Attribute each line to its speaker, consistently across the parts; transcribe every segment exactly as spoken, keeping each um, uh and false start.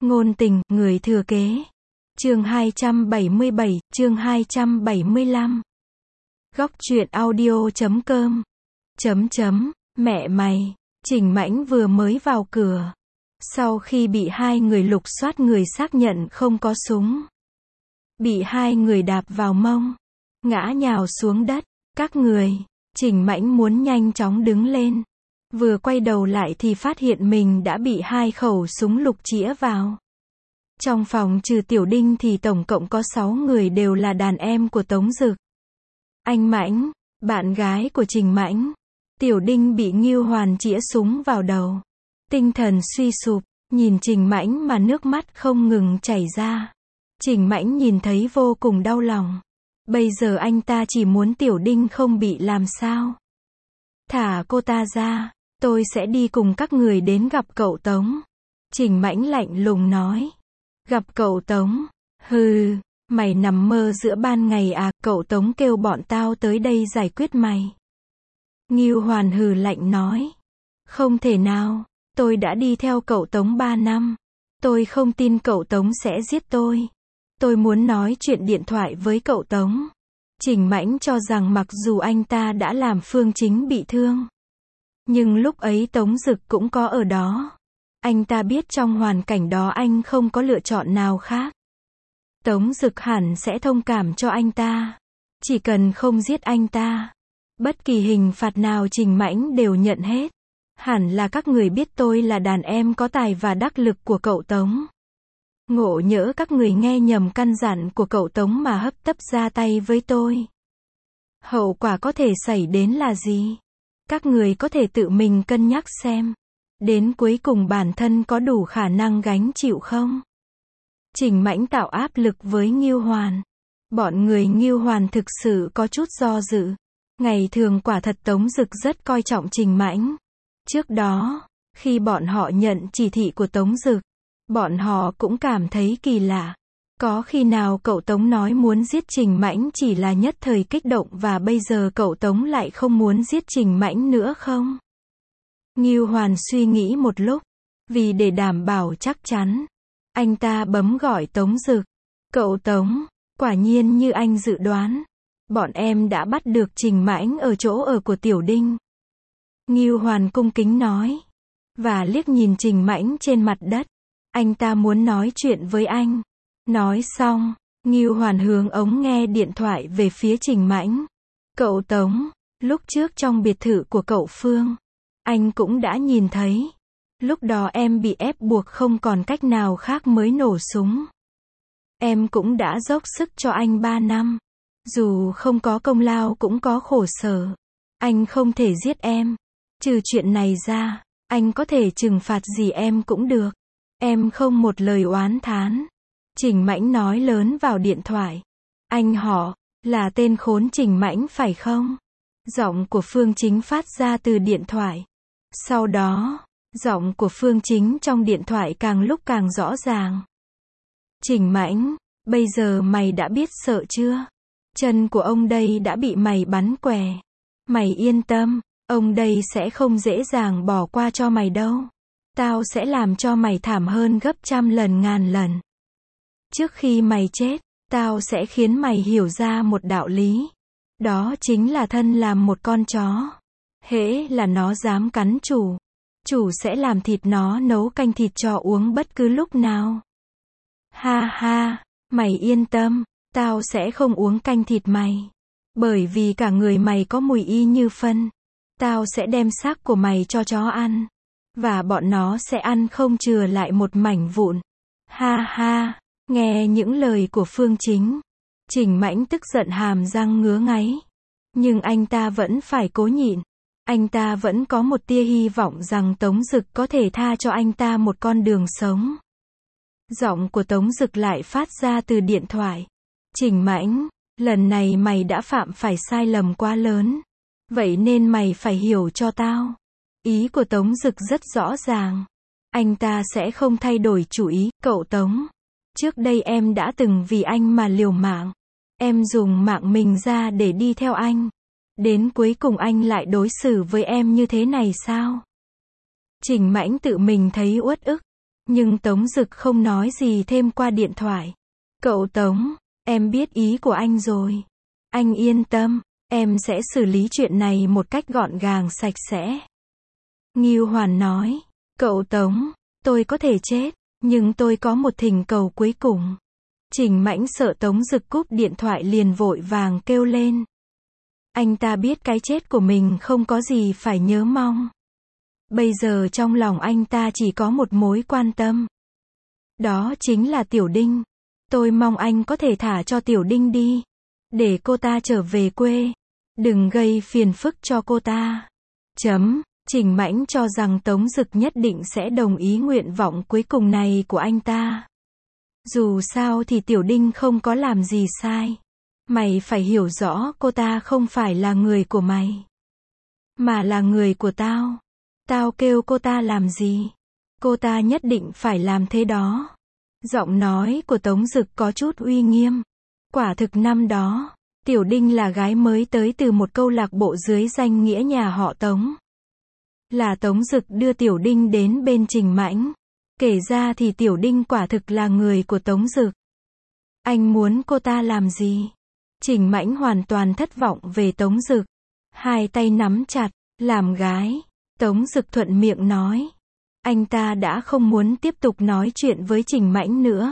Speaker 1: Ngôn tình, người thừa kế. Chương hai trăm bảy mươi bảy, chương hai trăm bảy mươi lăm. Góc truyện audio chấm com. Chấm chấm, mẹ mày, Trình Mãnh vừa mới vào cửa. Sau khi bị hai người lục soát người xác nhận không có súng. Bị hai người đạp vào mông. Ngã nhào xuống đất. Các người, Trình Mãnh muốn nhanh chóng đứng lên. Vừa quay đầu lại thì phát hiện mình đã bị hai khẩu súng lục chĩa vào. Trong phòng trừ Tiểu Đinh thì tổng cộng có sáu người đều là đàn em của Tống Dực. Anh Mãnh, bạn gái của Trình Mãnh. Tiểu Đinh bị Ngưu Hoàn chĩa súng vào đầu. Tinh thần suy sụp, nhìn Trình Mãnh mà nước mắt không ngừng chảy ra. Trình Mãnh nhìn thấy vô cùng đau lòng. Bây giờ anh ta chỉ muốn Tiểu Đinh không bị làm sao. Thả cô ta ra, tôi sẽ đi cùng các người đến gặp cậu Tống. Trình Mãnh lạnh lùng nói. Gặp cậu Tống? Hừ, mày nằm mơ giữa ban ngày à, cậu Tống kêu bọn tao tới đây giải quyết mày. Ngưu Hoàn hừ lạnh nói. Không thể nào, tôi đã đi theo cậu Tống ba năm. Tôi không tin cậu Tống sẽ giết tôi. Tôi muốn nói chuyện điện thoại với cậu Tống. Trình Mãnh cho rằng mặc dù anh ta đã làm Phương Chính bị thương, nhưng lúc ấy Tống Dực cũng có ở đó. Anh ta biết trong hoàn cảnh đó anh không có lựa chọn nào khác. Tống Dực hẳn sẽ thông cảm cho anh ta. Chỉ cần không giết anh ta, bất kỳ hình phạt nào Trình Mãnh đều nhận hết. Hẳn là các người biết tôi là đàn em có tài và đắc lực của cậu Tống. Ngộ nhỡ các người nghe nhầm căn dặn của cậu Tống mà hấp tấp ra tay với tôi. Hậu quả có thể xảy đến là gì? Các người có thể tự mình cân nhắc xem. Đến cuối cùng bản thân có đủ khả năng gánh chịu không? Trình Mãnh tạo áp lực với Ngưu Hoàn. Bọn người Ngưu Hoàn thực sự có chút do dự. Ngày thường quả thật Tống Dực rất coi trọng Trình Mãnh. Trước đó, khi bọn họ nhận chỉ thị của Tống Dực, bọn họ cũng cảm thấy kỳ lạ. Có khi nào cậu Tống nói muốn giết Trình Mãnh chỉ là nhất thời kích động và bây giờ cậu Tống lại không muốn giết Trình Mãnh nữa không? Ngưu Hoàn suy nghĩ một lúc. Vì để đảm bảo chắc chắn, anh ta bấm gọi Tống Dực. Cậu Tống, quả nhiên như anh dự đoán. Bọn em đã bắt được Trình Mãnh ở chỗ ở của Tiểu Đinh. Ngưu Hoàn cung kính nói. Và liếc nhìn Trình Mãnh trên mặt đất. Anh ta muốn nói chuyện với anh. Nói xong, Ngưu Hoàn hướng ống nghe điện thoại về phía Trình Mãnh. Cậu Tống, lúc trước trong biệt thự của cậu Phương, anh cũng đã nhìn thấy. Lúc đó em bị ép buộc không còn cách nào khác mới nổ súng. Em cũng đã dốc sức cho anh ba năm. Dù không có công lao cũng có khổ sở. Anh không thể giết em. Trừ chuyện này ra, anh có thể trừng phạt gì em cũng được. Em không một lời oán thán. Trình Mãnh nói lớn vào điện thoại. Anh họ, là tên khốn Trình Mãnh phải không? Giọng của Phương Chính phát ra từ điện thoại. Sau đó, giọng của Phương Chính trong điện thoại càng lúc càng rõ ràng. Trình Mãnh, bây giờ mày đã biết sợ chưa? Chân của ông đây đã bị mày bắn què. Mày yên tâm, ông đây sẽ không dễ dàng bỏ qua cho mày đâu. Tao sẽ làm cho mày thảm hơn gấp trăm lần ngàn lần. Trước khi mày chết, tao sẽ khiến mày hiểu ra một đạo lý. Đó chính là thân làm một con chó. Hễ là nó dám cắn chủ, chủ sẽ làm thịt nó nấu canh thịt cho uống bất cứ lúc nào. Ha ha, mày yên tâm, tao sẽ không uống canh thịt mày. Bởi vì cả người mày có mùi y như phân. Tao sẽ đem xác của mày cho chó ăn. Và bọn nó sẽ ăn không chừa lại một mảnh vụn. Ha ha, nghe những lời của Phương Chính. Trình Mãnh tức giận hàm răng ngứa ngáy. Nhưng anh ta vẫn phải cố nhịn. Anh ta vẫn có một tia hy vọng rằng Tống Dực có thể tha cho anh ta một con đường sống. Giọng của Tống Dực lại phát ra từ điện thoại. Trình Mãnh, lần này mày đã phạm phải sai lầm quá lớn. Vậy nên mày phải hiểu cho tao. Ý của Tống Dực rất rõ ràng. Anh ta sẽ không thay đổi chủ ý. Cậu Tống, trước đây em đã từng vì anh mà liều mạng. Em dùng mạng mình ra để đi theo anh. Đến cuối cùng anh lại đối xử với em như thế này sao? Trình Mãnh tự mình thấy uất ức. Nhưng Tống Dực không nói gì thêm qua điện thoại. Cậu Tống, em biết ý của anh rồi. Anh yên tâm, em sẽ xử lý chuyện này một cách gọn gàng sạch sẽ. Ngưu Hoàn nói, cậu Tống, tôi có thể chết, nhưng tôi có một thỉnh cầu cuối cùng. Trình Mãnh sợ Tống Dực cúp điện thoại liền vội vàng kêu lên. Anh ta biết cái chết của mình không có gì phải nhớ mong. Bây giờ trong lòng anh ta chỉ có một mối quan tâm. Đó chính là Tiểu Đinh. Tôi mong anh có thể thả cho Tiểu Đinh đi. Để cô ta trở về quê. Đừng gây phiền phức cho cô ta. Chấm. Trình Mãnh cho rằng Tống Dực nhất định sẽ đồng ý nguyện vọng cuối cùng này của anh ta. Dù sao thì Tiểu Đinh không có làm gì sai. Mày phải hiểu rõ cô ta không phải là người của mày. Mà là người của tao. Tao kêu cô ta làm gì? Cô ta nhất định phải làm thế đó. Giọng nói của Tống Dực có chút uy nghiêm. Quả thực năm đó, Tiểu Đinh là gái mới tới từ một câu lạc bộ dưới danh nghĩa nhà họ Tống. Là Tống Dực đưa Tiểu Đinh đến bên Trình Mãnh. Kể ra thì Tiểu Đinh quả thực là người của Tống Dực. Anh muốn cô ta làm gì? Trình Mãnh hoàn toàn thất vọng về Tống Dực. Hai tay nắm chặt, làm gái. Tống Dực thuận miệng nói. Anh ta đã không muốn tiếp tục nói chuyện với Trình Mãnh nữa.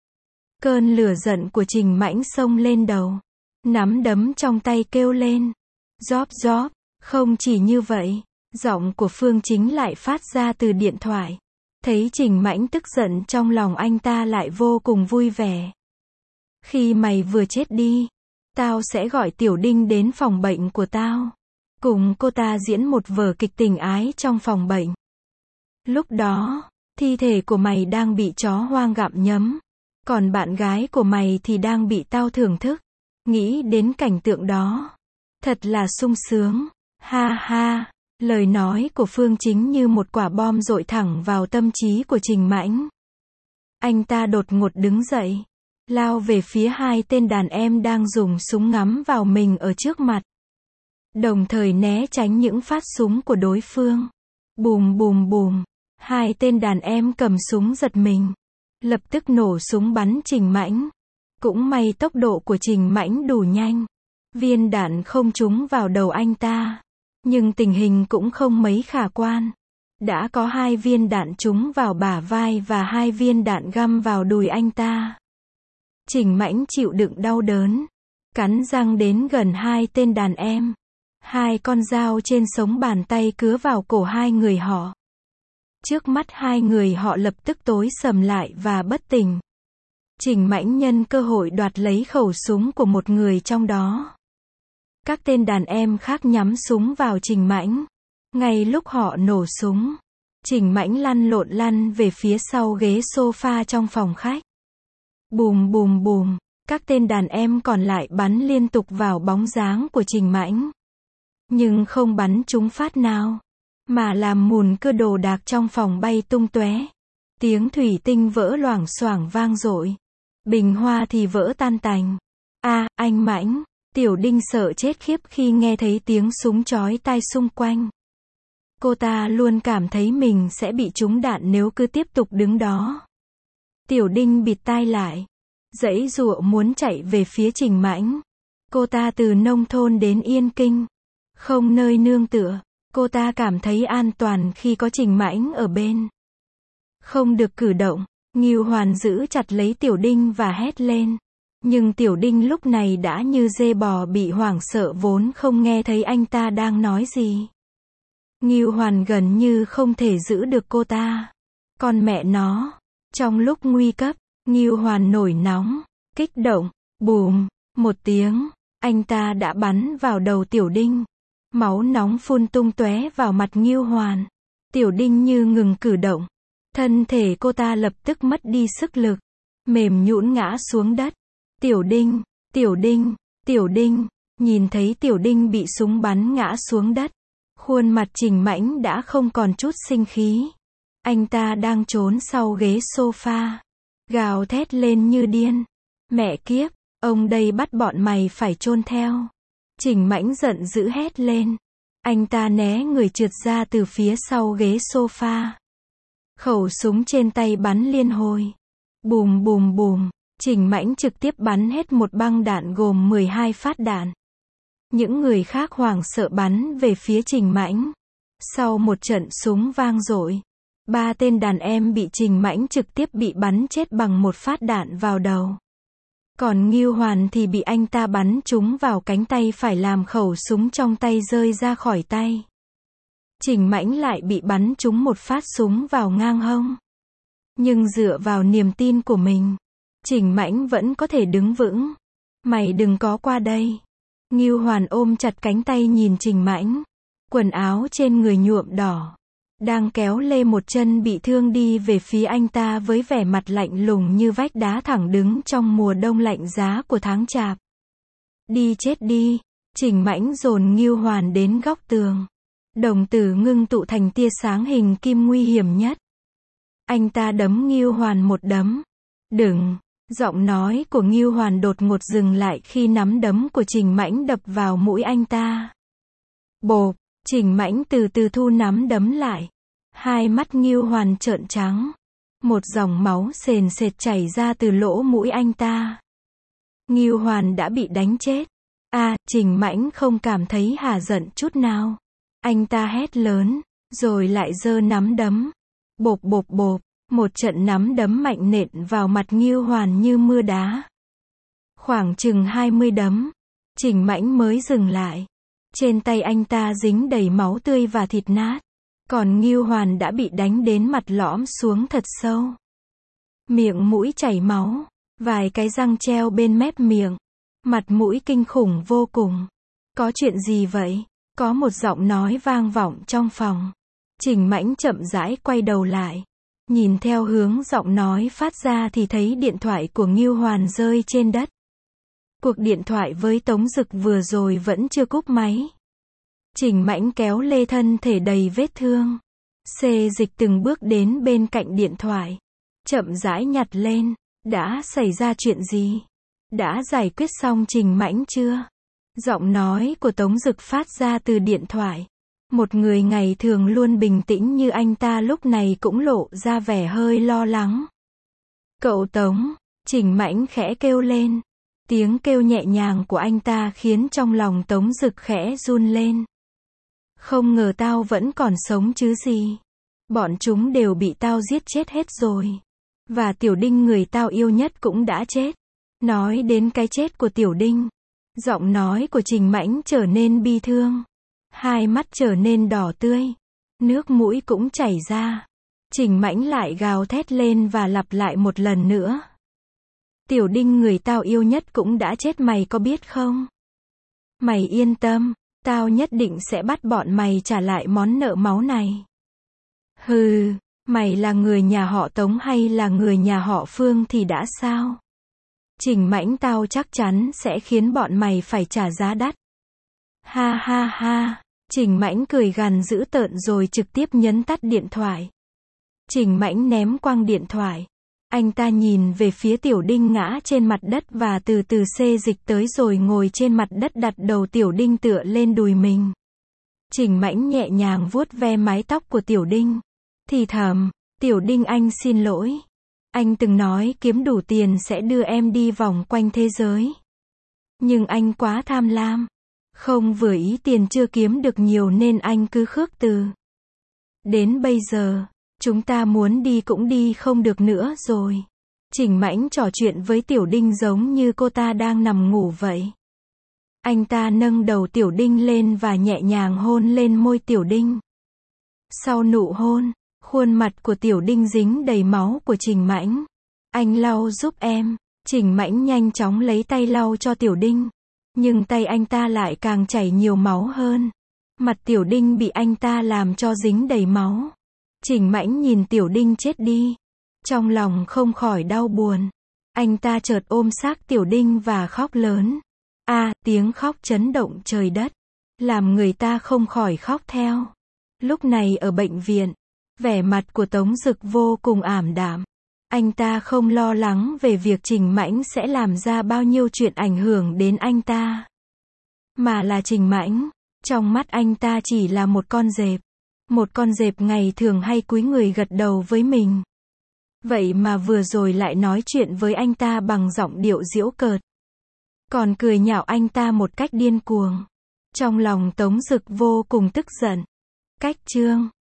Speaker 1: Cơn lửa giận của Trình Mãnh xông lên đầu. Nắm đấm trong tay kêu lên. Gióp gióp, không chỉ như vậy. Giọng của Phương Chính lại phát ra từ điện thoại. Thấy Trình Mãnh tức giận trong lòng anh ta lại vô cùng vui vẻ. Khi mày vừa chết đi, tao sẽ gọi Tiểu Đinh đến phòng bệnh của tao. Cùng cô ta diễn một vở kịch tình ái trong phòng bệnh. Lúc đó, thi thể của mày đang bị chó hoang gặm nhấm. Còn bạn gái của mày thì đang bị tao thưởng thức. Nghĩ đến cảnh tượng đó. Thật là sung sướng. Ha ha. Lời nói của Phương Chính như một quả bom dội thẳng vào tâm trí của Trình Mãnh. Anh ta đột ngột đứng dậy. Lao về phía hai tên đàn em đang dùng súng ngắm vào mình ở trước mặt. Đồng thời né tránh những phát súng của đối phương. Bùm bùm bùm. Hai tên đàn em cầm súng giật mình. Lập tức nổ súng bắn Trình Mãnh. Cũng may tốc độ của Trình Mãnh đủ nhanh. Viên đạn không trúng vào đầu anh ta. Nhưng tình hình cũng không mấy khả quan. Đã có hai viên đạn trúng vào bả vai và hai viên đạn găm vào đùi anh ta. Trình Mãnh chịu đựng đau đớn. Cắn răng đến gần hai tên đàn em. Hai con dao trên sống bàn tay cứa vào cổ hai người họ. Trước mắt hai người họ lập tức tối sầm lại và bất tỉnh. Trình Mãnh nhân cơ hội đoạt lấy khẩu súng của một người trong đó. Các tên đàn em khác nhắm súng vào Trình Mãnh. Ngay lúc họ nổ súng, Trình Mãnh lăn lộn lăn về phía sau ghế sofa trong phòng khách. Bùm bùm bùm, các tên đàn em còn lại bắn liên tục vào bóng dáng của Trình Mãnh. Nhưng không bắn trúng phát nào, mà làm mùn cưa đồ đạc trong phòng bay tung tóe. Tiếng thủy tinh vỡ loảng xoảng vang dội. Bình hoa thì vỡ tan tành. A, anh Mãnh. Tiểu Đinh sợ chết khiếp khi nghe thấy tiếng súng chói tai xung quanh. Cô ta luôn cảm thấy mình sẽ bị trúng đạn nếu cứ tiếp tục đứng đó. Tiểu Đinh bịt tai lại. Giãy giụa muốn chạy về phía Trình Mãnh. Cô ta từ nông thôn đến Yên Kinh. Không nơi nương tựa. Cô ta cảm thấy an toàn khi có Trình Mãnh ở bên. Không được cử động. Ngưu Hoàn giữ chặt lấy Tiểu Đinh và hét lên. Nhưng Tiểu Đinh lúc này đã như dê bò bị hoảng sợ vốn không nghe thấy anh ta đang nói gì. Ngưu Hoàn gần như không thể giữ được cô ta. Con mẹ nó. Trong lúc nguy cấp, Ngưu Hoàn nổi nóng, kích động, bùm, một tiếng, anh ta đã bắn vào đầu Tiểu Đinh. Máu nóng phun tung tóe vào mặt Ngưu Hoàn. Tiểu Đinh như ngừng cử động. Thân thể cô ta lập tức mất đi sức lực. Mềm nhũn ngã xuống đất. Tiểu Đinh, Tiểu Đinh, Tiểu Đinh, nhìn thấy Tiểu Đinh bị súng bắn ngã xuống đất. Khuôn mặt Trình Mãnh đã không còn chút sinh khí. Anh ta đang trốn sau ghế sofa. Gào thét lên như điên. Mẹ kiếp, ông đây bắt bọn mày phải chôn theo. Trình Mãnh giận dữ hét lên. Anh ta né người trượt ra từ phía sau ghế sofa. Khẩu súng trên tay bắn liên hồi. Bùm bùm bùm, Trình Mãnh trực tiếp bắn hết một băng đạn gồm mười hai phát đạn. Những người khác hoảng sợ bắn về phía Trình Mãnh. Sau một trận súng vang dội, ba tên đàn em bị Trình Mãnh trực tiếp bị bắn chết bằng một phát đạn vào đầu. Còn Ngưu Hoàn thì bị anh ta bắn trúng vào cánh tay phải làm khẩu súng trong tay rơi ra khỏi tay. Trình Mãnh lại bị bắn trúng một phát súng vào ngang hông. Nhưng dựa vào niềm tin của mình, Trình Mãnh vẫn có thể đứng vững. Mày đừng có qua đây. Ngưu Hoàn ôm chặt cánh tay nhìn Trình Mãnh. Quần áo trên người nhuộm đỏ. Đang kéo lê một chân bị thương đi về phía anh ta với vẻ mặt lạnh lùng như vách đá thẳng đứng trong mùa đông lạnh giá của tháng chạp. Đi chết đi. Trình Mãnh dồn Ngưu Hoàn đến góc tường. Đồng tử ngưng tụ thành tia sáng hình kim nguy hiểm nhất. Anh ta đấm Ngưu Hoàn một đấm. Đừng. Giọng nói của Ngưu Hoàn đột ngột dừng lại khi nắm đấm của Trình Mãnh đập vào mũi anh ta. Bộp. Trình Mãnh từ từ thu nắm đấm lại. Hai mắt Ngưu Hoàn trợn trắng. Một dòng máu sền sệt chảy ra từ lỗ mũi anh ta. Ngưu Hoàn đã bị đánh chết. A, à, Trình Mãnh không cảm thấy hả giận chút nào. Anh ta hét lớn, rồi lại giơ nắm đấm. Bộp bộp bộp, một trận nắm đấm mạnh nện vào mặt Ngưu Hoàn như mưa đá. Khoảng chừng hai mươi đấm, Trình Mãnh mới dừng lại. Trên tay anh ta dính đầy máu tươi và thịt nát. Còn Ngưu Hoàn đã bị đánh đến mặt lõm xuống thật sâu. Miệng mũi chảy máu, vài cái răng treo bên mép miệng. Mặt mũi kinh khủng vô cùng. Có chuyện gì vậy? Có một giọng nói vang vọng trong phòng. Trình Mãnh chậm rãi quay đầu lại. Nhìn theo hướng giọng nói phát ra thì thấy điện thoại của Ngưu Hoàn rơi trên đất. Cuộc điện thoại với Tống Dực vừa rồi vẫn chưa cúp máy. Trình Mãnh kéo lê thân thể đầy vết thương. Xê Dịch từng bước đến bên cạnh điện thoại. Chậm rãi nhặt lên. Đã xảy ra chuyện gì? Đã giải quyết xong Trình Mãnh chưa? Giọng nói của Tống Dực phát ra từ điện thoại. Một người ngày thường luôn bình tĩnh như anh ta lúc này cũng lộ ra vẻ hơi lo lắng. Cậu Tống, Trình Mãnh khẽ kêu lên. Tiếng kêu nhẹ nhàng của anh ta khiến trong lòng Tống Dực khẽ run lên. Không ngờ tao vẫn còn sống chứ gì. Bọn chúng đều bị tao giết chết hết rồi. Và Tiểu Đinh người tao yêu nhất cũng đã chết. Nói đến cái chết của Tiểu Đinh, giọng nói của Trình Mãnh trở nên bi thương. Hai mắt trở nên đỏ tươi. Nước mũi cũng chảy ra. Trình Mãnh lại gào thét lên và lặp lại một lần nữa. Tiểu Đinh người tao yêu nhất cũng đã chết, mày có biết không? Mày yên tâm, tao nhất định sẽ bắt bọn mày trả lại món nợ máu này. Hừ, mày là người nhà họ Tống hay là người nhà họ Phương thì đã sao? Trình Mãnh tao chắc chắn sẽ khiến bọn mày phải trả giá đắt. Ha ha ha, Trình Mãnh cười gằn dữ tợn rồi trực tiếp nhấn tắt điện thoại. Trình Mãnh ném quăng điện thoại. Anh ta nhìn về phía Tiểu Đinh ngã trên mặt đất và từ từ xê dịch tới rồi ngồi trên mặt đất đặt đầu Tiểu Đinh tựa lên đùi mình. Trình Mãnh nhẹ nhàng vuốt ve mái tóc của Tiểu Đinh. Thì thầm, Tiểu Đinh anh xin lỗi. Anh từng nói kiếm đủ tiền sẽ đưa em đi vòng quanh thế giới. Nhưng anh quá tham lam. Không vừa ý tiền chưa kiếm được nhiều nên anh cứ khước từ. Đến bây giờ, chúng ta muốn đi cũng đi không được nữa rồi. Trình Mãnh trò chuyện với Tiểu Đinh giống như cô ta đang nằm ngủ vậy. Anh ta nâng đầu Tiểu Đinh lên và nhẹ nhàng hôn lên môi Tiểu Đinh. Sau nụ hôn, khuôn mặt của Tiểu Đinh dính đầy máu của Trình Mãnh. Anh lau giúp em. Trình Mãnh nhanh chóng lấy tay lau cho Tiểu Đinh. Nhưng tay anh ta lại càng chảy nhiều máu hơn. Mặt Tiểu Đinh bị anh ta làm cho dính đầy máu. Trình Mãnh nhìn Tiểu Đinh chết đi. Trong lòng không khỏi đau buồn. Anh ta chợt ôm xác Tiểu Đinh và khóc lớn. A, à, tiếng khóc chấn động trời đất. Làm người ta không khỏi khóc theo. Lúc này ở bệnh viện, vẻ mặt của Tống Dực vô cùng ảm đạm. Anh ta không lo lắng về việc Trình Mãnh sẽ làm ra bao nhiêu chuyện ảnh hưởng đến anh ta. Mà là Trình Mãnh, trong mắt anh ta chỉ là một con dẹp. Một con dẹp ngày thường hay cúi người gật đầu với mình. Vậy mà vừa rồi lại nói chuyện với anh ta bằng giọng điệu giễu cợt. Còn cười nhạo anh ta một cách điên cuồng. Trong lòng Tống Dực vô cùng tức giận. Cách chương